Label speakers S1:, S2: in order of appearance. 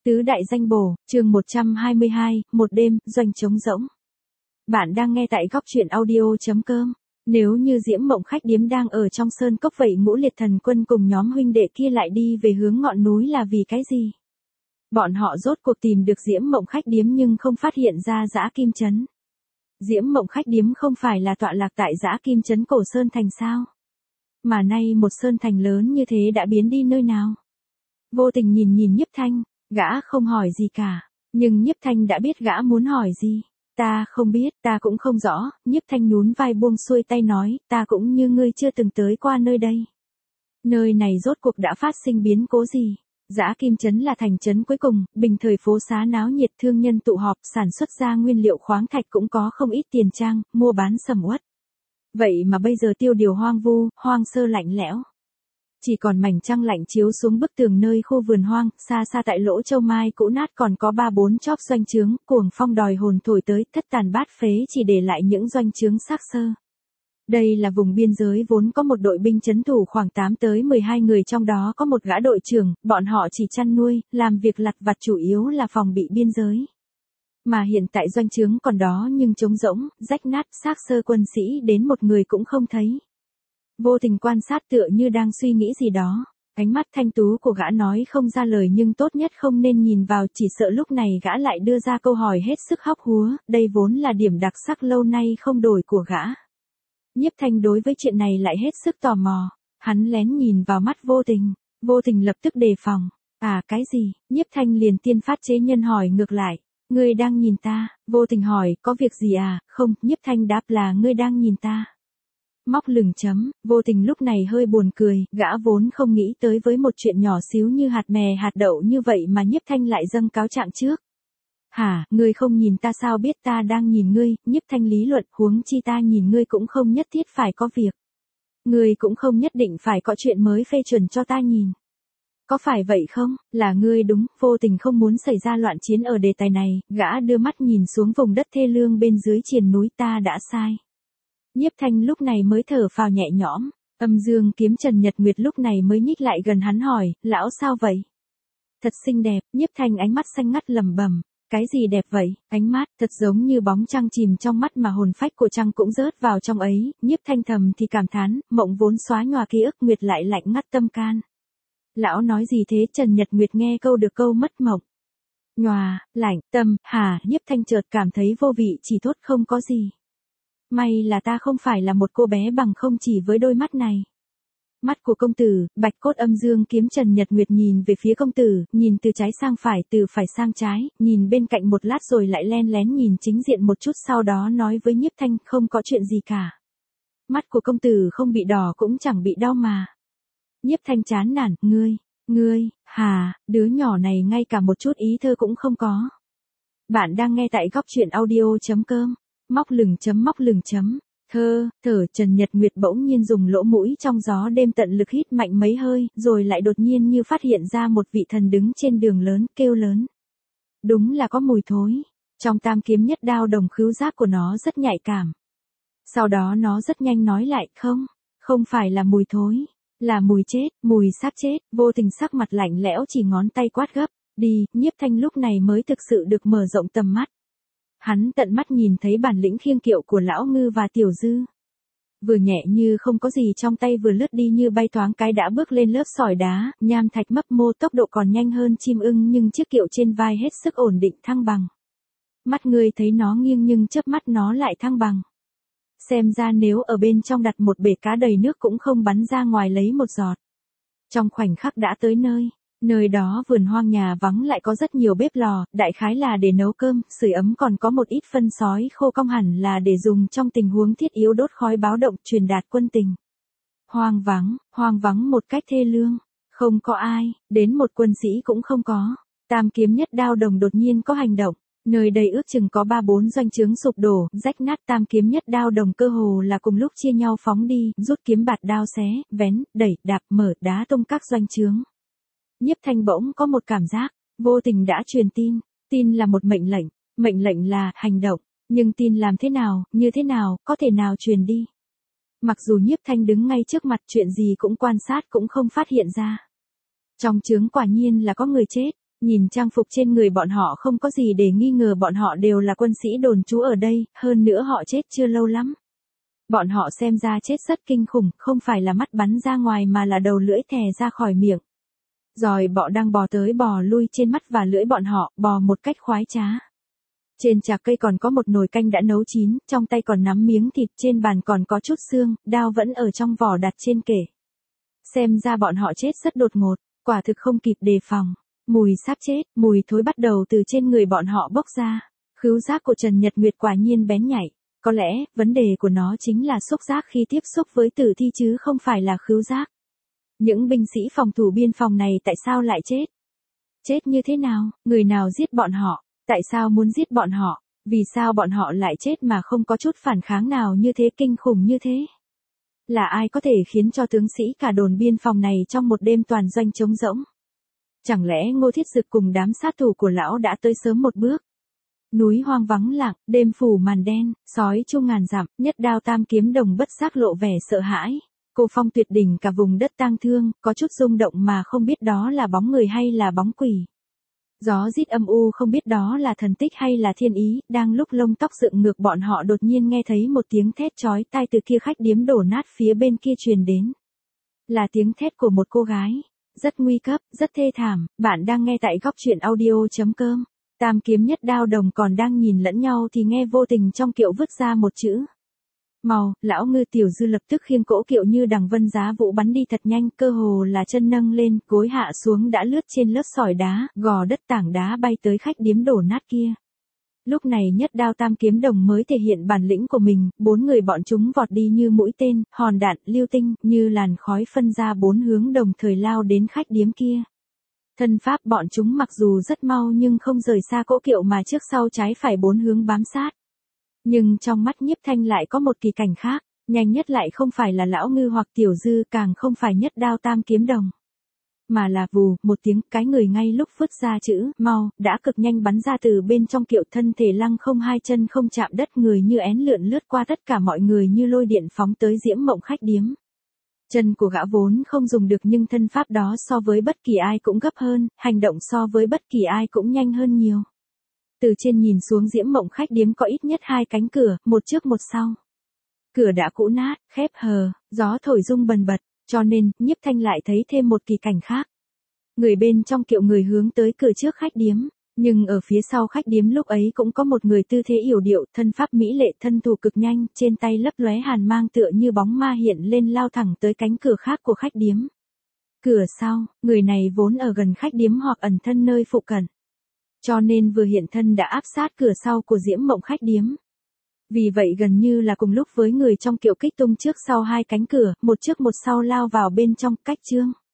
S1: Tứ đại danh bổ, chương 122, một đêm, doanh trống rỗng. Bạn đang nghe tại góc truyện audio.com. Nếu như Diễm Mộng khách điếm đang ở trong sơn cốc vậy Ngũ Liệt Thần Quân cùng nhóm huynh đệ kia lại đi về hướng ngọn núi là vì cái gì? Bọn họ rốt cuộc tìm được Diễm Mộng khách điếm nhưng không phát hiện ra Dã Kim Trấn. Diễm Mộng khách điếm không phải là tọa lạc tại Dã Kim Trấn cổ sơn thành sao? Mà nay một sơn thành lớn như thế đã biến đi nơi nào? Vô Tình nhìn Nhiếp Thanh, gã không hỏi gì cả, nhưng Nhiếp Thanh đã biết gã muốn hỏi gì. Ta không biết, ta cũng không rõ, Nhiếp Thanh nhún vai buông xuôi tay nói, ta cũng như ngươi chưa từng tới qua nơi đây. Nơi này rốt cuộc đã phát sinh biến cố gì? Dã Kim Trấn là thành trấn cuối cùng, bình thời phố xá náo nhiệt, thương nhân tụ họp, sản xuất ra nguyên liệu khoáng thạch cũng có không ít tiền trang, mua bán sầm uất. Vậy mà bây giờ tiêu điều hoang vu, hoang sơ lạnh lẽo. Chỉ còn mảnh trăng lạnh chiếu xuống bức tường nơi khu vườn hoang, xa xa tại lỗ châu mai cũ nát còn có 3-4 chóp doanh trướng, cuồng phong đòi hồn thổi tới, thất tàn bát phế chỉ để lại những doanh trướng xác xơ. Đây là vùng biên giới vốn có một đội binh trấn thủ khoảng 8 tới 12 người, trong đó có một gã đội trưởng, bọn họ chỉ chăn nuôi, làm việc lặt vặt, chủ yếu là phòng bị biên giới. Mà hiện tại doanh trướng còn đó nhưng trống rỗng, rách nát, xác xơ, quân sĩ đến một người cũng không thấy. Vô Tình quan sát tựa như đang suy nghĩ gì đó, ánh mắt thanh tú của gã nói không ra lời nhưng tốt nhất không nên nhìn vào, chỉ sợ lúc này gã lại đưa ra câu hỏi hết sức hóc húa, đây vốn là điểm đặc sắc lâu nay không đổi của gã. Nhiếp Thanh đối với chuyện này lại hết sức tò mò, hắn lén nhìn vào mắt Vô Tình lập tức đề phòng, à cái gì? Nhiếp Thanh liền tiên phát chế nhân hỏi ngược lại, ngươi đang nhìn ta? Vô Tình hỏi, có việc gì à? Không, Nhiếp Thanh đáp là ngươi đang nhìn ta. Móc lửng chấm, Vô Tình lúc này hơi buồn cười, gã vốn không nghĩ tới với một chuyện nhỏ xíu như hạt mè hạt đậu như vậy mà Nhiếp Thanh lại dâng cáo trạng trước. Hả, ngươi không nhìn ta sao biết ta đang nhìn ngươi? Nhiếp Thanh lý luận, huống chi ta nhìn ngươi cũng không nhất thiết phải có việc. Ngươi cũng không nhất định phải có chuyện mới phê chuẩn cho ta nhìn. Có phải vậy không? Là ngươi đúng, Vô Tình không muốn xảy ra loạn chiến ở đề tài này, gã đưa mắt nhìn xuống vùng đất thê lương bên dưới triền núi, ta đã sai. Nhiếp Thanh lúc này mới thở phào nhẹ nhõm, Âm Dương Kiếm Trần Nhật Nguyệt lúc này mới nhích lại gần hắn hỏi, lão sao vậy? Thật xinh đẹp, Nhiếp Thanh ánh mắt xanh ngắt lẩm bẩm, cái gì đẹp vậy? Ánh mắt thật giống như bóng trăng chìm trong mắt mà hồn phách của trăng cũng rớt vào trong ấy, Nhiếp Thanh thầm thì cảm thán, mộng vốn xóa nhòa ký ức, Nguyệt lại lạnh ngắt tâm can. Lão nói gì thế? Trần Nhật Nguyệt nghe câu được câu mất mộng. Nhòa, lạnh, tâm, hà, Nhiếp Thanh chợt cảm thấy vô vị, chỉ thốt không có gì. May là ta không phải là một cô bé bằng không chỉ với đôi mắt này. Mắt của công tử, Bạch Cốt Âm Dương Kiếm Trần Nhật Nguyệt nhìn về phía công tử, nhìn từ trái sang phải, từ phải sang trái, nhìn bên cạnh một lát rồi lại len lén nhìn chính diện một chút, sau đó nói với Nhiếp Thanh, không có chuyện gì cả. Mắt của công tử không bị đỏ cũng chẳng bị đau mà. Nhiếp Thanh chán nản, ngươi, hà, đứa nhỏ này ngay cả một chút ý thơ cũng không có. Bạn đang nghe tại góc truyện audio.com. Móc lửng chấm, thở, Trần Nhật Nguyệt bỗng nhiên dùng lỗ mũi trong gió đêm tận lực hít mạnh mấy hơi, rồi lại đột nhiên như phát hiện ra một vị thần đứng trên đường lớn, kêu lớn. Đúng là có mùi thối, trong Tam Kiếm Nhất Đao đồng khứu giác của nó rất nhạy cảm. Sau đó nó rất nhanh nói lại, không phải là mùi thối, là mùi chết, mùi xác chết. Vô Tình sắc mặt lạnh lẽo chỉ ngón tay quát gấp, đi. Nhiếp Thanh lúc này mới thực sự được mở rộng tầm mắt. Hắn tận mắt nhìn thấy bản lĩnh khiêng kiệu của Lão Ngư và Tiểu Dư. Vừa nhẹ như không có gì trong tay vừa lướt đi như bay, thoáng cái đã bước lên lớp sỏi đá, nham thạch mấp mô, tốc độ còn nhanh hơn chim ưng, nhưng chiếc kiệu trên vai hết sức ổn định thăng bằng. Mắt ngươi thấy nó nghiêng nhưng chớp mắt nó lại thăng bằng. Xem ra nếu ở bên trong đặt một bể cá đầy nước cũng không bắn ra ngoài lấy một giọt. Trong khoảnh khắc đã tới nơi đó vườn hoang nhà vắng lại có rất nhiều bếp lò, đại khái là để nấu cơm, sưởi ấm, còn có một ít phân sói khô cong hẳn là để dùng trong tình huống thiết yếu đốt khói báo động truyền đạt quân tình. Hoang vắng một cách thê lương, không có ai, đến một quân sĩ cũng không có. Tam Kiếm Nhất Đao đồng đột nhiên có hành động, nơi đây ước chừng có 3-4 doanh trướng sụp đổ, rách nát. Tam Kiếm Nhất Đao đồng cơ hồ là cùng lúc chia nhau phóng đi, rút kiếm bạt đao xé, vén, đẩy, đạp, mở, đá tung các doanh trướng. Nhiếp Thanh bỗng có một cảm giác, Vô Tình đã truyền tin là một mệnh lệnh là hành động, nhưng tin làm thế nào, như thế nào, có thể nào truyền đi. Mặc dù Nhiếp Thanh đứng ngay trước mặt, chuyện gì cũng quan sát cũng không phát hiện ra. Trong trướng quả nhiên là có người chết, Nhìn trang phục trên người bọn họ không có gì để nghi ngờ, bọn họ đều là quân sĩ đồn trú ở đây, hơn nữa họ chết chưa lâu lắm. Bọn họ xem ra chết rất kinh khủng, không phải là mắt bắn ra ngoài mà là đầu lưỡi thè ra khỏi miệng. Giòi bọ đang bò tới bò lui trên mắt và lưỡi bọn họ, bò một cách khoái trá. Trên chạc cây còn có một nồi canh đã nấu chín, trong tay còn nắm miếng thịt, trên bàn còn có chút xương, đao vẫn ở trong vỏ đặt trên kệ. Xem ra bọn họ chết rất đột ngột, quả thực không kịp đề phòng. Mùi xác chết, mùi thối bắt đầu từ trên người bọn họ bốc ra. Khứu giác của Trần Nhật Nguyệt quả nhiên bén nhạy. Có lẽ, vấn đề của nó chính là xúc giác khi tiếp xúc với tử thi chứ không phải là khứu giác. Những binh sĩ phòng thủ biên phòng này tại sao lại chết? Chết như thế nào? Người nào giết bọn họ? Tại sao muốn giết bọn họ? Vì sao bọn họ lại chết mà không có chút phản kháng nào như thế, kinh khủng như thế? Là ai có thể khiến cho tướng sĩ cả đồn biên phòng này trong một đêm toàn doanh trống rỗng? Chẳng lẽ Ngô Thiết Dực cùng đám sát thủ của lão đã tới sớm một bước? Núi hoang vắng lặng, đêm phủ màn đen, sói chu ngàn dặm, nhất đao tam kiếm đồng bất giác lộ vẻ sợ hãi. Cô phong tuyệt đỉnh cả vùng đất tang thương, có chút rung động mà không biết đó là bóng người hay là bóng quỷ. Gió rít âm u không biết đó là thần tích hay là thiên ý, đang lúc lông tóc dựng ngược bọn họ đột nhiên nghe thấy một tiếng thét chói tai từ kia khách điếm đổ nát phía bên kia truyền đến. Là tiếng thét của một cô gái. Rất nguy cấp, rất thê thảm, bạn đang nghe tại góc truyện audio.com. Tam kiếm nhất đao đồng còn đang nhìn lẫn nhau thì nghe vô tình trong kiệu vứt ra một chữ. Màu, lão Ngư Tiểu Dư lập tức khiêng cỗ kiệu như đằng vân giá vũ bắn đi thật nhanh, cơ hồ là chân nâng lên, gối hạ xuống đã lướt trên lớp sỏi đá, gò đất tảng đá bay tới khách điếm đổ nát kia. Lúc này nhất đao tam kiếm đồng mới thể hiện bản lĩnh của mình, 4 người bọn chúng vọt đi như mũi tên, hòn đạn, lưu tinh, như làn khói phân ra 4 hướng đồng thời lao đến khách điếm kia. Thân pháp bọn chúng mặc dù rất mau nhưng không rời xa cỗ kiệu mà trước sau trái phải 4 hướng bám sát. Nhưng trong mắt Nhiếp Thanh lại có một kỳ cảnh khác, nhanh nhất lại không phải là lão Ngư hoặc Tiểu Dư, càng không phải nhất đao tam kiếm đồng. Mà là vù, một tiếng, cái người ngay lúc vứt ra chữ, mau, đã cực nhanh bắn ra từ bên trong kiệu, thân thể lăng không, hai chân không chạm đất, người như én lượn lướt qua tất cả mọi người như lôi điện phóng tới Diễm Mộng khách điếm. Chân của gã vốn không dùng được nhưng thân pháp đó so với bất kỳ ai cũng gấp hơn, hành động so với bất kỳ ai cũng nhanh hơn nhiều. Từ trên nhìn xuống Diễm Mộng khách điếm có ít nhất 2 cánh cửa, một trước một sau. Cửa đã cũ nát, khép hờ, gió thổi rung bần bật. Cho nên, Nhiếp Thanh lại thấy thêm một kỳ cảnh khác. Người bên trong kiệu người hướng tới cửa trước khách điếm, nhưng ở phía sau khách điếm lúc ấy cũng có một người tư thế yểu điệu, thân pháp mỹ lệ, thân thủ cực nhanh, trên tay lấp lóe hàn mang tựa như bóng ma hiện lên lao thẳng tới cánh cửa khác của khách điếm. Cửa sau, người này vốn ở gần khách điếm hoặc ẩn thân nơi phụ cận. Cho nên vừa hiện thân đã áp sát cửa sau của Diễm Mộng khách điếm. Vì vậy gần như là cùng lúc với người trong kiệu kích tung trước sau 2 cánh cửa, một trước một sau lao vào bên trong, cách chương.